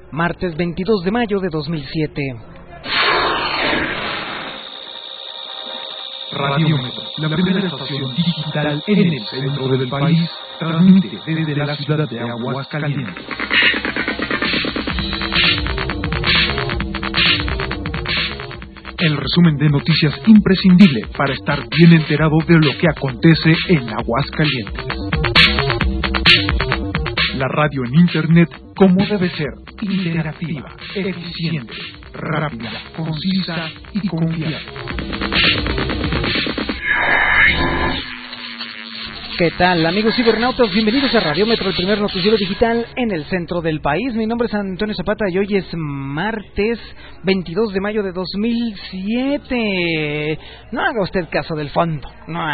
martes 22 de mayo de 2007. Radiómetro, la primera estación digital en el centro del país, transmite desde la ciudad de Aguascalientes. El resumen de noticias imprescindible para estar bien enterado de lo que acontece en Aguascalientes. La radio en Internet como debe ser, interactiva, eficiente, rápida, concisa y confiable. ¿Qué tal, amigos cibernautas? Bienvenidos a Radiómetro, el primer noticiero digital en el centro del país. Mi nombre es Antonio Zapata y hoy es martes 22 de mayo de 2007. No haga usted caso del fondo,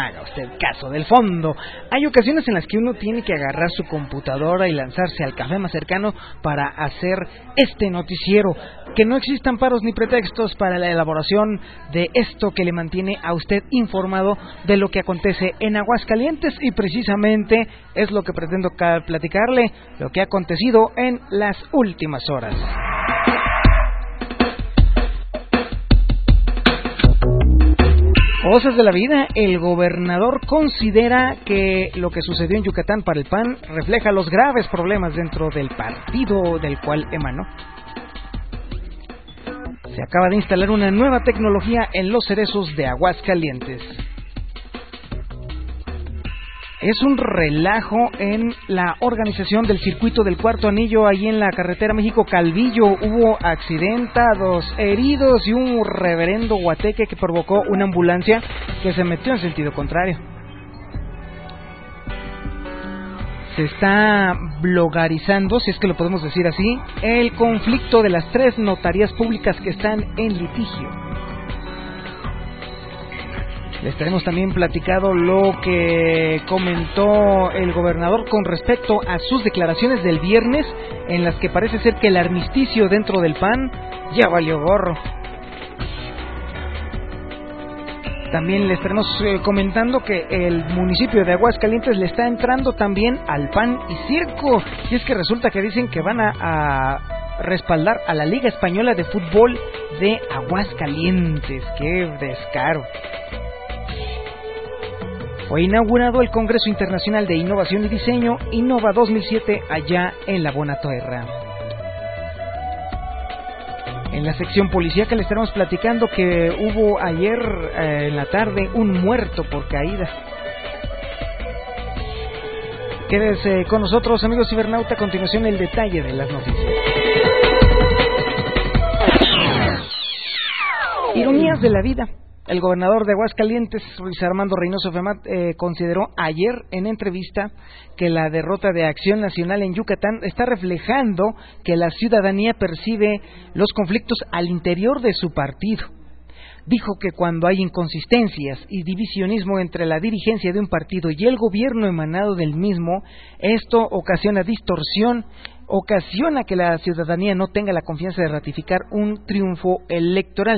Hay ocasiones en las que uno tiene que agarrar su computadora y lanzarse al café más cercano para hacer este noticiero. Que no existan paros ni pretextos para la elaboración de esto que le mantiene a usted informado de lo que acontece en Aguascalientes, y precisamente es lo que pretendo platicarle, lo que ha acontecido en las últimas horas. Cosas de la vida. El gobernador considera que lo que sucedió en Yucatán para el PAN refleja los graves problemas dentro del partido del cual emanó. Se acaba de instalar una nueva tecnología en los cerezos de Aguascalientes. Es un relajo en la organización del circuito del Cuarto Anillo, ahí en la carretera México-Calvillo. Hubo accidentados, heridos y un reverendo guateque que provocó una ambulancia que se metió en sentido contrario. Se está blogarizando, si es que lo podemos decir así, el conflicto de las 3 notarías públicas que están en litigio. Les tenemos también platicado lo que comentó el gobernador con respecto a sus declaraciones del viernes, en las que parece ser que el armisticio dentro del PAN ya valió gorro. También les estaremos comentando que el municipio de Aguascalientes le está entrando también al pan y circo. Y es que resulta que dicen que van a respaldar a la Liga Española de Fútbol de Aguascalientes. ¡Qué descaro! Fue inaugurado el Congreso Internacional de Innovación y Diseño, Innova 2007, allá en La Bonaterra. En la sección policíaca le estaremos platicando que hubo ayer en la tarde un muerto por caída. Quédese con nosotros, amigos cibernauta, a continuación el detalle de las noticias. Ironías de la vida. El gobernador de Aguascalientes, Luis Armando Reynoso Femat, consideró ayer en entrevista que la derrota de Acción Nacional en Yucatán está reflejando que la ciudadanía percibe los conflictos al interior de su partido. Dijo que cuando hay inconsistencias y divisionismo entre la dirigencia de un partido y el gobierno emanado del mismo, esto ocasiona distorsión, ocasiona que la ciudadanía no tenga la confianza de ratificar un triunfo electoral.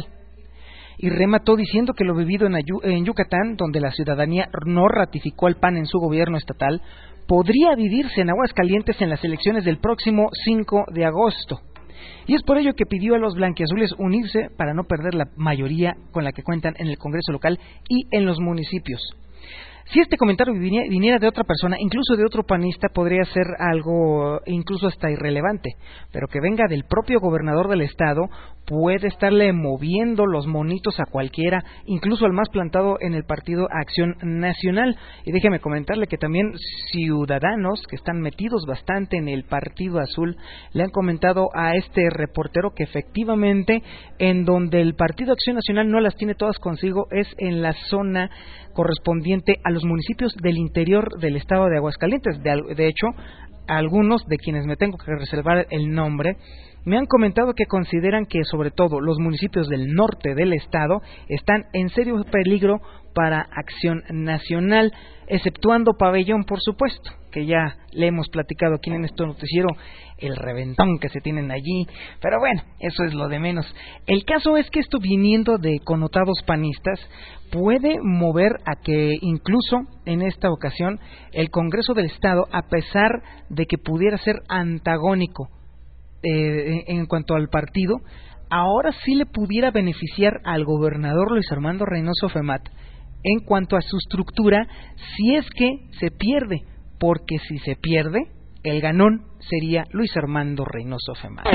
Y remató diciendo que lo vivido en Yucatán, donde la ciudadanía no ratificó al PAN en su gobierno estatal, podría vivirse en Aguascalientes en las elecciones del próximo 5 de agosto. Y es por ello que pidió a los blanquiazules unirse para no perder la mayoría con la que cuentan en el Congreso local y en los municipios. Si este comentario viniera de otra persona, incluso de otro panista, podría ser algo incluso hasta irrelevante, pero que venga del propio gobernador del estado puede estarle moviendo los monitos a cualquiera, incluso al más plantado en el partido Acción Nacional. Y déjeme comentarle que también ciudadanos que están metidos bastante en el Partido Azul le han comentado a este reportero que efectivamente en donde el Partido Acción Nacional no las tiene todas consigo es en la zona correspondiente a los municipios del interior del estado de Aguascalientes. De hecho, algunos de quienes me tengo que reservar el nombre me han comentado que consideran que sobre todo los municipios del norte del estado están en serio peligro para Acción Nacional, exceptuando Pabellón, por supuesto, que ya le hemos platicado aquí en este noticiero el reventón que se tienen allí, pero bueno, eso es lo de menos. El caso es que esto, viniendo de connotados panistas, puede mover a que incluso en esta ocasión el Congreso del Estado, a pesar de que pudiera ser antagónico en cuanto al partido, ahora sí le pudiera beneficiar al gobernador Luis Armando Reynoso Femat en cuanto a su estructura, si es que se pierde, porque si se pierde, el ganón sería Luis Armando Reynoso Femat.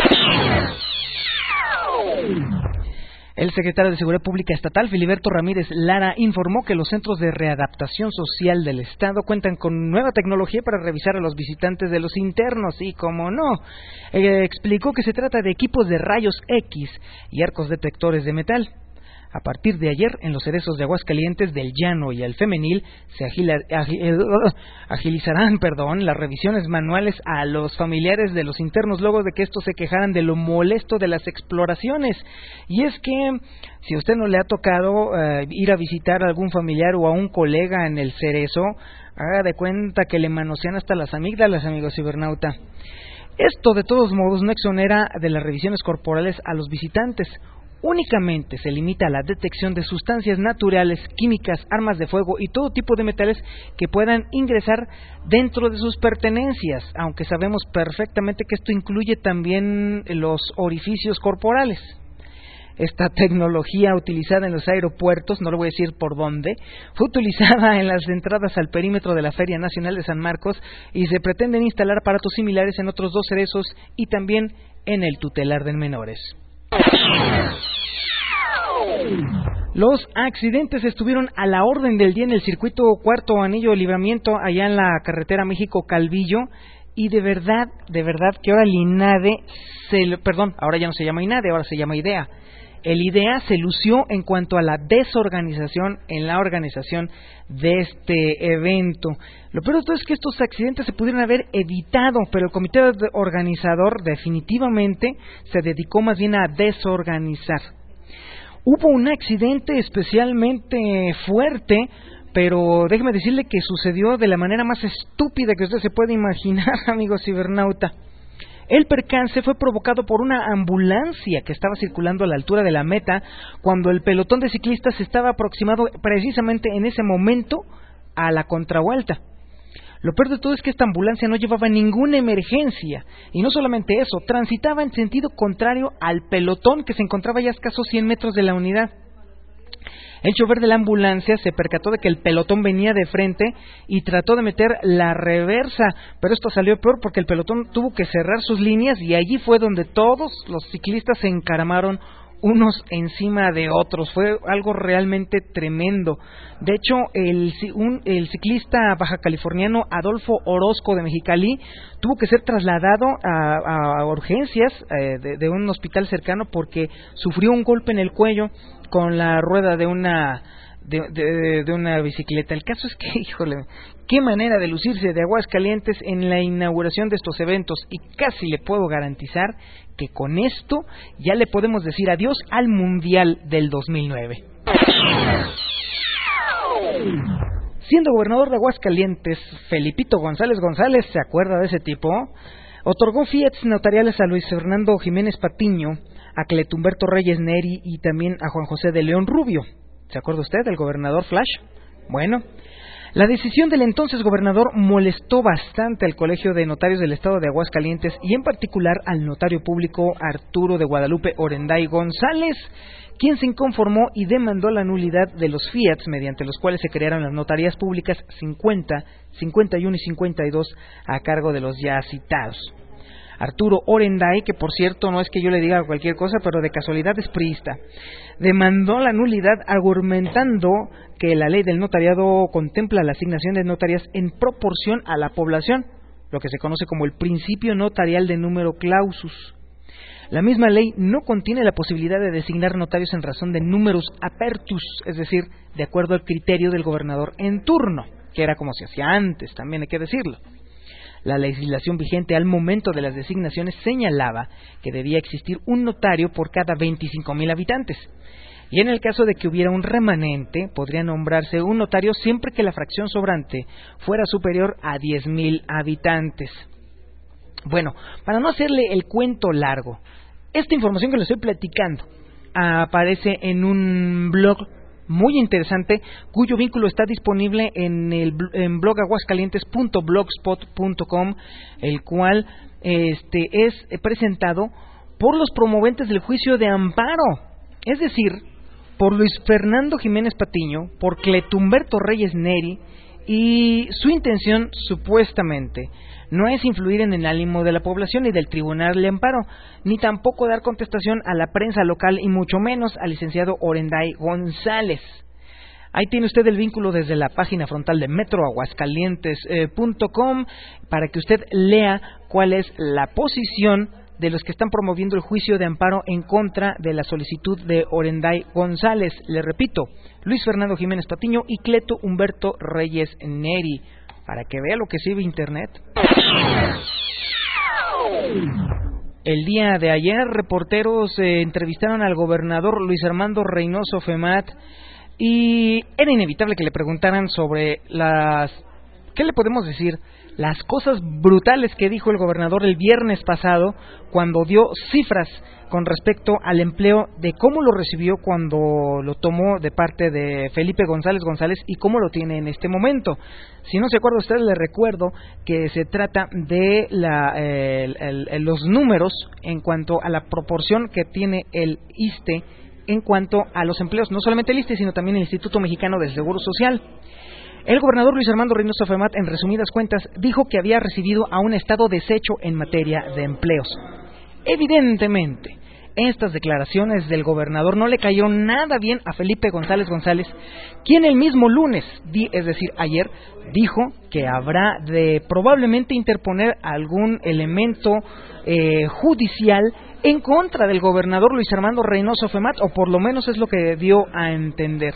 El secretario de Seguridad Pública Estatal, Filiberto Ramírez Lara, informó que los centros de readaptación social del Estado cuentan con nueva tecnología para revisar a los visitantes de los internos, y como no, explicó que se trata de equipos de rayos X y arcos detectores de metal. A partir de ayer, en los cerezos de Aguascalientes, del Llano y el Femenil, se agilizarán las revisiones manuales a los familiares de los internos luego de que estos se quejaran de lo molesto de las exploraciones. Y es que, si a usted no le ha tocado ir a visitar a algún familiar o a un colega en el cerezo, haga de cuenta que le manosean hasta las amígdalas, amigo cibernauta. Esto, de todos modos, no exonera de las revisiones corporales a los visitantes. Únicamente se limita a la detección de sustancias naturales, químicas, armas de fuego y todo tipo de metales que puedan ingresar dentro de sus pertenencias, aunque sabemos perfectamente que esto incluye también los orificios corporales. Esta tecnología utilizada en los aeropuertos, no le voy a decir por dónde, fue utilizada en las entradas al perímetro de la Feria Nacional de San Marcos y se pretenden instalar aparatos similares en otros 2 cerezos y también en el tutelar de menores. Los accidentes estuvieron a la orden del día en el circuito Cuarto Anillo de Libramiento, allá en la carretera México-Calvillo, y de verdad que ahora el INADE, ahora ya no se llama INADE, ahora se llama IDEA. El IDEA se lució en cuanto a la desorganización en la organización de este evento. Lo peor de todo es que estos accidentes se pudieron haber evitado, pero el comité organizador definitivamente se dedicó más bien a desorganizar. Hubo un accidente especialmente fuerte, pero déjeme decirle que sucedió de la manera más estúpida que usted se puede imaginar, amigo cibernauta. El percance fue provocado por una ambulancia que estaba circulando a la altura de la meta cuando el pelotón de ciclistas estaba aproximado precisamente en ese momento a la contravuelta. Lo peor de todo es que esta ambulancia no llevaba ninguna emergencia, y no solamente eso, transitaba en sentido contrario al pelotón que se encontraba ya a escasos 100 metros de la unidad. El chofer de la ambulancia se percató de que el pelotón venía de frente y trató de meter la reversa, pero esto salió peor porque el pelotón tuvo que cerrar sus líneas y allí fue donde todos los ciclistas se encaramaron unos encima de otros. Fue algo realmente tremendo. De hecho, el ciclista bajacaliforniano Adolfo Orozco de Mexicali tuvo que ser trasladado a urgencias de un hospital cercano porque sufrió un golpe en el cuello con la rueda de una bicicleta. El caso es que, híjole, qué manera de lucirse de Aguascalientes en la inauguración de estos eventos, y casi le puedo garantizar que con esto ya le podemos decir adiós al Mundial del 2009. Siendo gobernador de Aguascalientes, Felipito González, ¿se acuerda de ese tipo? Otorgó fiats notariales a Luis Fernando Jiménez Patiño, a Cletumberto Reyes Neri y también a Juan José de León Rubio. ¿Se acuerda usted del gobernador Flash? Bueno, la decisión del entonces gobernador molestó bastante al Colegio de Notarios del Estado de Aguascalientes y en particular al notario público Arturo de Guadalupe Orenday González, quien se inconformó y demandó la nulidad de los fiats mediante los cuales se crearon las notarías públicas 50, 51 y 52 a cargo de los ya citados. Arturo Orenday, que por cierto no es que yo le diga cualquier cosa, pero de casualidad es priista, demandó la nulidad argumentando que la ley del notariado contempla la asignación de notarías en proporción a la población, lo que se conoce como el principio notarial de número clausus. La misma ley no contiene la posibilidad de designar notarios en razón de numerus apertus, es decir, de acuerdo al criterio del gobernador en turno, que era como se hacía antes, también hay que decirlo. La legislación vigente al momento de las designaciones señalaba que debía existir un notario por cada 25,000 habitantes. Y en el caso de que hubiera un remanente, podría nombrarse un notario siempre que la fracción sobrante fuera superior a 10,000 habitantes. Bueno, para no hacerle el cuento largo, esta información que le estoy platicando aparece en un blog muy interesante, cuyo vínculo está disponible en blogaguascalientes.blogspot.com, el cual es presentado por los promoventes del juicio de amparo, es decir, por Luis Fernando Jiménez Patiño, por Cletumberto Reyes Neri, y su intención, supuestamente, no es influir en el ánimo de la población y del Tribunal de Amparo, ni tampoco dar contestación a la prensa local y mucho menos al licenciado Orenday González. Ahí tiene usted el vínculo desde la página frontal de metroaguascalientes.com para que usted lea cuál es la posición de los que están promoviendo el juicio de amparo en contra de la solicitud de Orenday González. Le repito, Luis Fernando Jiménez Patiño y Cleto Humberto Reyes Neri, para que vea lo que sirve Internet. El día de ayer, reporteros entrevistaron al gobernador Luis Armando Reynoso Femat y era inevitable que le preguntaran sobre ¿qué le podemos decir? Las cosas brutales que dijo el gobernador el viernes pasado cuando dio cifras con respecto al empleo, de cómo lo recibió cuando lo tomó de parte de Felipe González y cómo lo tiene en este momento. Si no se acuerda usted, le recuerdo que se trata de los números en cuanto a la proporción que tiene el ISSSTE en cuanto a los empleos, no solamente el ISSSTE, sino también el Instituto Mexicano del Seguro Social. El gobernador Luis Armando Reynoso Femat, en resumidas cuentas, dijo que había recibido a un estado deshecho en materia de empleos. Evidentemente, estas declaraciones del gobernador no le cayó nada bien a Felipe González, quien el mismo lunes, es decir, ayer, dijo que habrá de probablemente interponer algún elemento judicial en contra del gobernador Luis Armando Reynoso Femat, o por lo menos es lo que dio a entender.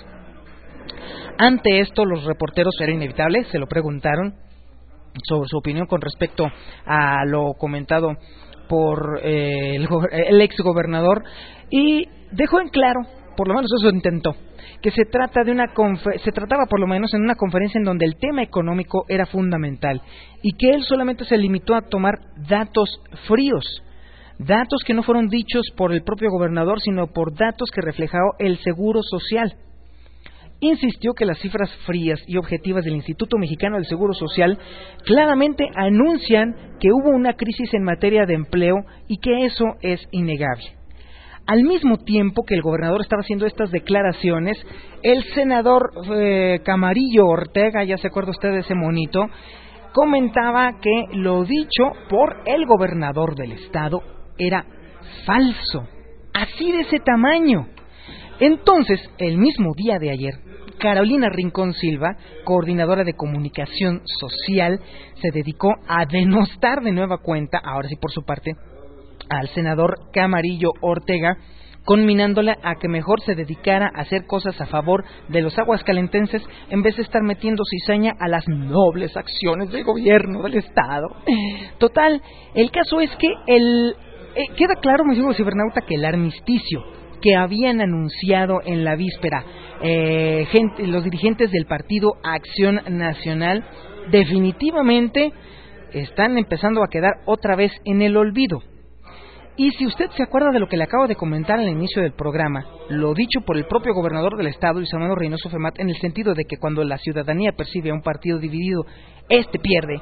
Ante esto, los reporteros, era inevitable, se lo preguntaron sobre su opinión con respecto a lo comentado por el exgobernador, y dejó en claro, por lo menos eso intentó, que se trataba por lo menos en una conferencia en donde el tema económico era fundamental y que él solamente se limitó a tomar datos fríos, datos que no fueron dichos por el propio gobernador, sino por datos que reflejaba el Seguro Social. Insistió que las cifras frías y objetivas del Instituto Mexicano del Seguro Social claramente anuncian que hubo una crisis en materia de empleo y que eso es innegable. Al mismo tiempo que el gobernador estaba haciendo estas declaraciones, el senador Camarillo Ortega, ya se acuerda usted de ese monito, comentaba que lo dicho por el gobernador del estado era falso, así de ese tamaño. Entonces, el mismo día de ayer, Carolina Rincón Silva, coordinadora de comunicación social, se dedicó a denostar de nueva cuenta, ahora sí por su parte, al senador Camarillo Ortega, conminándola a que mejor se dedicara a hacer cosas a favor de los aguascalentenses en vez de estar metiendo cizaña a las nobles acciones del gobierno del estado. Total, el caso es que queda claro, mi amigo cibernauta, que el armisticio que habían anunciado en la víspera los dirigentes del Partido Acción Nacional definitivamente están empezando a quedar otra vez en el olvido. Y si usted se acuerda de lo que le acabo de comentar al inicio del programa, lo dicho por el propio gobernador del estado, Luis Armando Reynoso Femat, en el sentido de que cuando la ciudadanía percibe a un partido dividido, este pierde,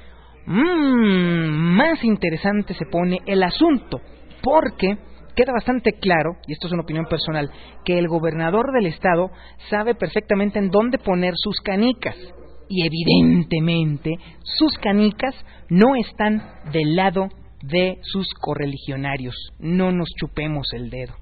más interesante se pone el asunto, porque queda bastante claro, y esto es una opinión personal, que el gobernador del estado sabe perfectamente en dónde poner sus canicas, y evidentemente sus canicas no están del lado de sus correligionarios. No nos chupemos el dedo.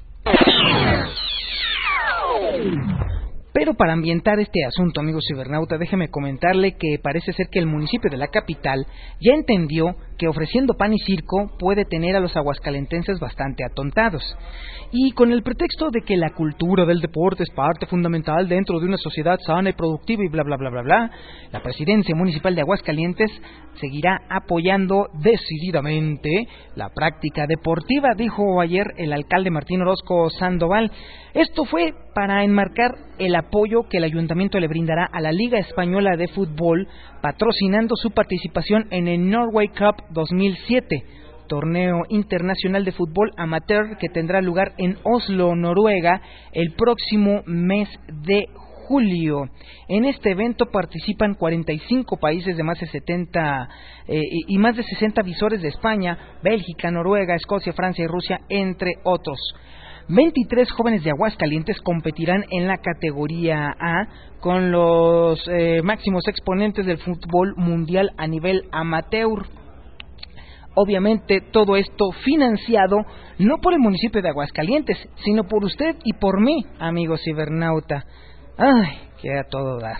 Pero para ambientar este asunto, amigo cibernauta, déjeme comentarle que parece ser que el municipio de la capital ya entendió que ofreciendo pan y circo puede tener a los aguascalentenses bastante atontados. Y con el pretexto de que la cultura del deporte es parte fundamental dentro de una sociedad sana y productiva y bla bla bla bla bla, la presidencia municipal de Aguascalientes seguirá apoyando decididamente la práctica deportiva, dijo ayer el alcalde Martín Orozco Sandoval. Esto fue para enmarcar el apoyo que el ayuntamiento le brindará a la Liga Española de Fútbol, patrocinando su participación en el Norway Cup 2007, torneo internacional de fútbol amateur que tendrá lugar en Oslo, Noruega, el próximo mes de julio. En este evento participan 45 países de más de 70 y más de 60 visores de España, Bélgica, Noruega, Escocia, Francia y Rusia, entre otros. 23 jóvenes de Aguascalientes competirán en la categoría A con los máximos exponentes del fútbol mundial a nivel amateur. Obviamente todo esto financiado no por el municipio de Aguascalientes, sino por usted y por mí, amigo cibernauta. Ay, que a todo dar.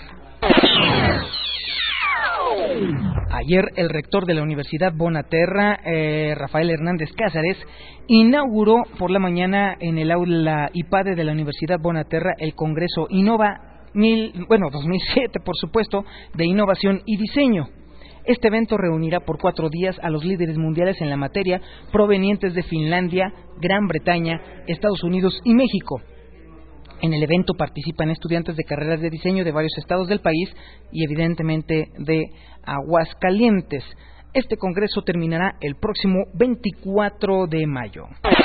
Ayer el rector de la Universidad Bonaterra, Rafael Hernández Cázares, inauguró por la mañana en el aula IPADE de la Universidad Bonaterra el Congreso Innova 2007, por supuesto, de innovación y diseño. Este evento reunirá por 4 días a los líderes mundiales en la materia provenientes de Finlandia, Gran Bretaña, Estados Unidos y México. En el evento participan estudiantes de carreras de diseño de varios estados del país y evidentemente de Aguascalientes. Este congreso terminará el próximo 24 de mayo.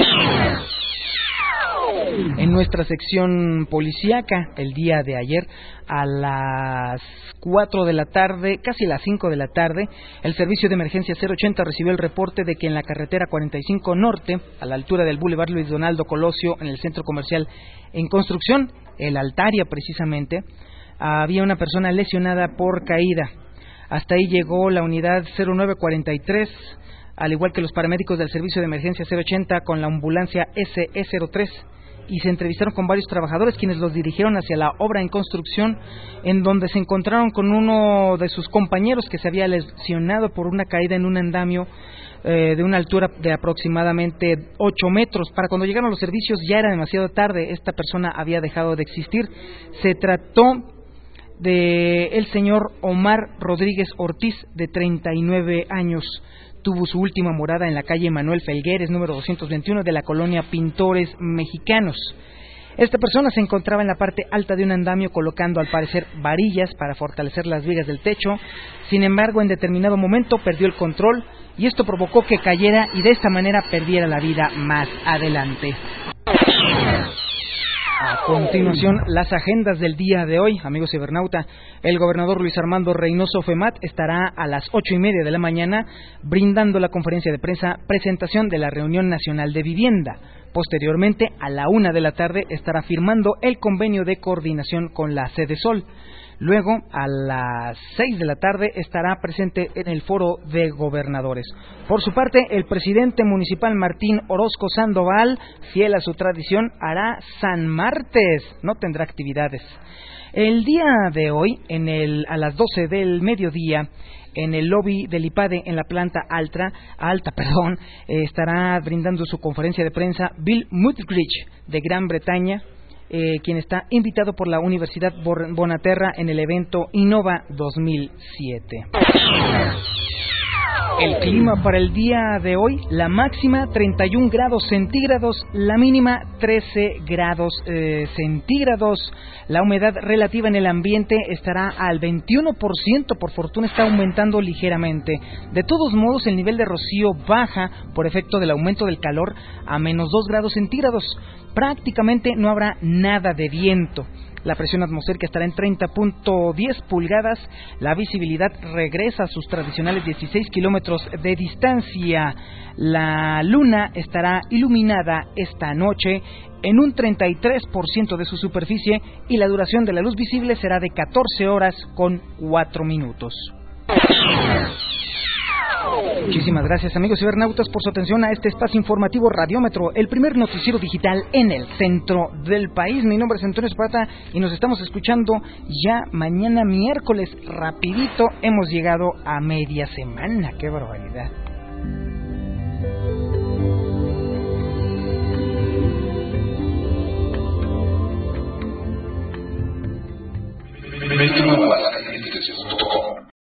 En nuestra sección policíaca, el día de ayer, a las 4 de la tarde, casi las 5 de la tarde, el servicio de emergencia 080 recibió el reporte de que en la carretera 45 Norte, a la altura del Boulevard Luis Donaldo Colosio, en el centro comercial en construcción, el Altaria precisamente, había una persona lesionada por caída. Hasta ahí llegó la unidad 0943, al igual que los paramédicos del servicio de emergencia 080 con la ambulancia SE03, y se entrevistaron con varios trabajadores quienes los dirigieron hacia la obra en construcción, en donde se encontraron con uno de sus compañeros que se había lesionado por una caída en un andamio de una altura de aproximadamente 8 metros. Para cuando llegaron los servicios ya era demasiado tarde, esta persona había dejado de existir. Se trató de el señor Omar Rodríguez Ortiz, de 39 años. Tuvo su última morada en la calle Manuel Felgueres, número 221, de la colonia Pintores Mexicanos. Esta persona se encontraba en la parte alta de un andamio colocando, al parecer, varillas para fortalecer las vigas del techo. Sin embargo, en determinado momento perdió el control y esto provocó que cayera y de esta manera perdiera la vida más adelante. A continuación, las agendas del día de hoy, amigos cibernauta. El gobernador Luis Armando Reynoso Femat estará a las 8:30 de la mañana brindando la conferencia de prensa presentación de la Reunión Nacional de Vivienda. Posteriormente, a la 1 de la tarde, estará firmando el convenio de coordinación con la Sede Sol. Luego, a las 6 de la tarde, estará presente en el foro de gobernadores. Por su parte, el presidente municipal Martín Orozco Sandoval, fiel a su tradición, hará San Martes, no tendrá actividades. El día de hoy, a las 12 del mediodía, en el lobby del IPADE, en la planta alta, estará brindando su conferencia de prensa Bill Mutgrich, de Gran Bretaña, quien está invitado por la Universidad Bonaterra en el evento Innova 2007. El clima para el día de hoy: la máxima 31 grados centígrados, la mínima 13 grados centígrados. La humedad relativa en el ambiente estará al 21%, por fortuna está aumentando ligeramente. De todos modos, el nivel de rocío baja por efecto del aumento del calor a menos 2 grados centígrados. Prácticamente no habrá nada de viento. La presión atmosférica estará en 30.10 pulgadas. La visibilidad regresa a sus tradicionales 16 kilómetros de distancia. La luna estará iluminada esta noche en un 33% de su superficie y la duración de la luz visible será de 14 horas con 4 minutos. Muchísimas gracias, amigos cibernautas, por su atención a este espacio informativo Radiómetro, el primer noticiero digital en el centro del país. Mi nombre es Antonio Zapata y nos estamos escuchando ya mañana miércoles. Rapidito, hemos llegado a media semana. ¡Qué barbaridad! Metro